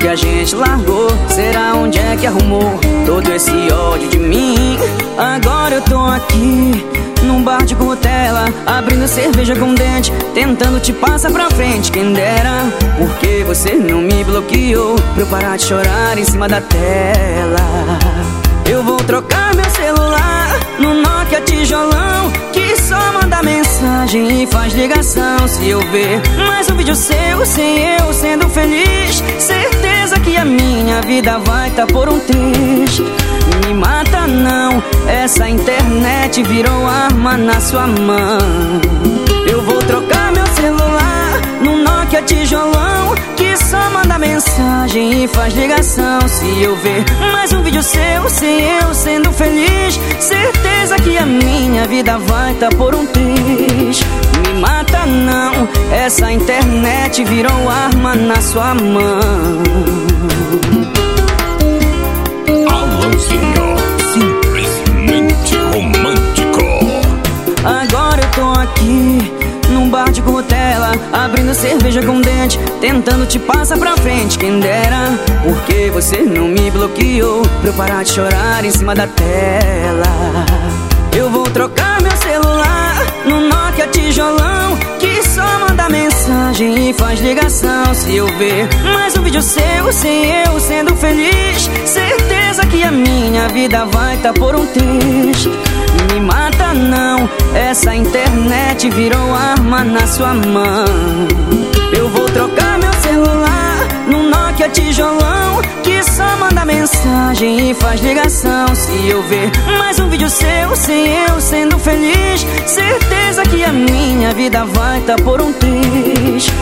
a gente largou? Será onde é que arrumou todo esse ódio de mim? Agora eu tô aqui num bar de cutela, abrindo cerveja com dente, tentando te passar pra frente. Quem dera, porque você não me bloqueou pra eu parar de chorar em cima da tela. Eu vou trocar meu celular no Nokia tijolão, que só manda mensagem e faz ligação. Se eu ver mais um vídeo seu sem eu sendo feliz, certeza que a minha vida vai tá por um triz. Me mata não, essa internet virou arma na sua mão. Eu vou trocar meu celular no Nokia tijolão, que só manda mensagem e faz ligação. Se eu ver mais um vídeo seu sem eu sendo feliz, certeza que a minha vida vai tá por um triz. Me mata não, essa internet virou arma na sua mão. Alanzinho, simplesmente romântico. Agora eu tô aqui num bar de cutela, abrindo cerveja com dente, tentando te passar pra frente. Quem dera, porque você não me bloqueou pra eu parar de chorar em cima da tela. Eu vou trocar meu celular no Nokia tijolão, que só manda mensagem e faz ligação. Se eu ver mais um vídeo seu sem eu sendo feliz, certeza que a minha vida vai tá por um triz. Me mata não, essa internet virou arma na sua mão. Eu vou trocar meu celular no Nokia tijolão, que só manda mensagem e faz ligação. Se eu ver mais um vídeo seu sem eu sendo feliz, certeza que a minha vida vai tá por um triz.